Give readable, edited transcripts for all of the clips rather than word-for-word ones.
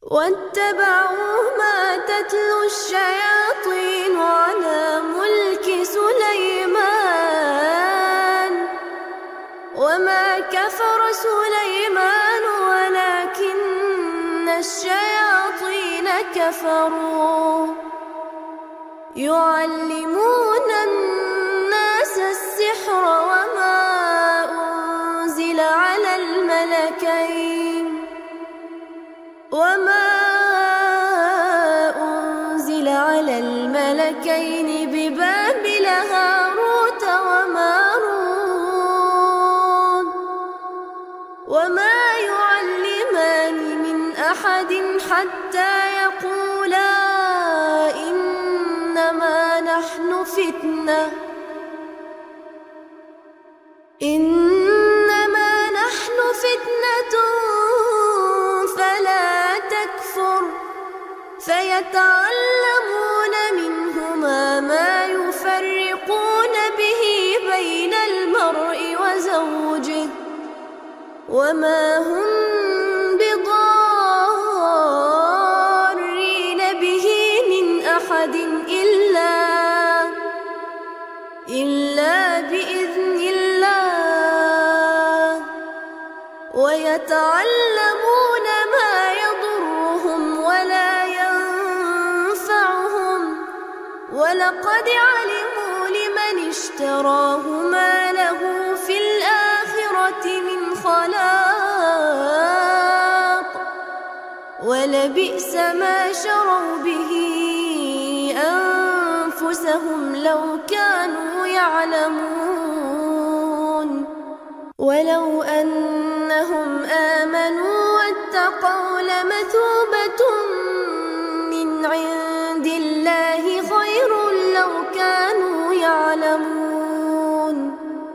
واتبعوا ما تتلو الشياطين على ملك سليمان وما كفر سليمان ولكن الشياطين كفروا يعلمون الناس السحر وما أنزل على الملكين ببابل هاروت وماروت وما يعلمان من أحد حتى يقولا إنما نحن فتنة فلا تكفر فيتعلمون منهما ما يفرقون به بين المرء وزوجه وما هم بضارين به من أحد إلا بإذن الله ويتعلمون ما يضرهم ولا ينفعهم ولقد علموا لمن اشتراه ما له في الآخرة من خلاق ولبئس ما شروا به أنفسهم لو كانوا يعلمون ولو أنهم آمنوا واتقوا لمثوبة من عند الله خير لو كانوا يعلمون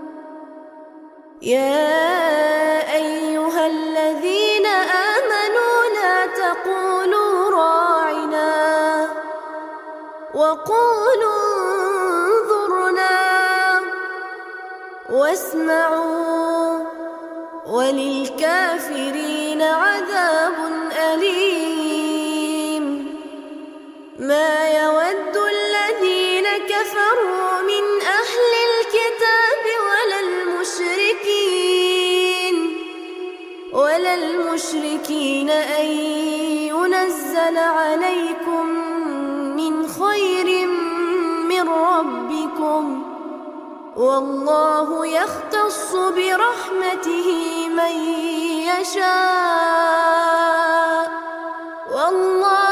يا أيها الذين آمنوا لا تقولوا راعنا وقولوا انظرنا واسمعوا وللكافرين عذاب أليم ما يود الذين كفروا من أهل الكتاب ولا المشركين أن ينزل عليكم من خير من ربكم والله يختص برحمته من يشاء والله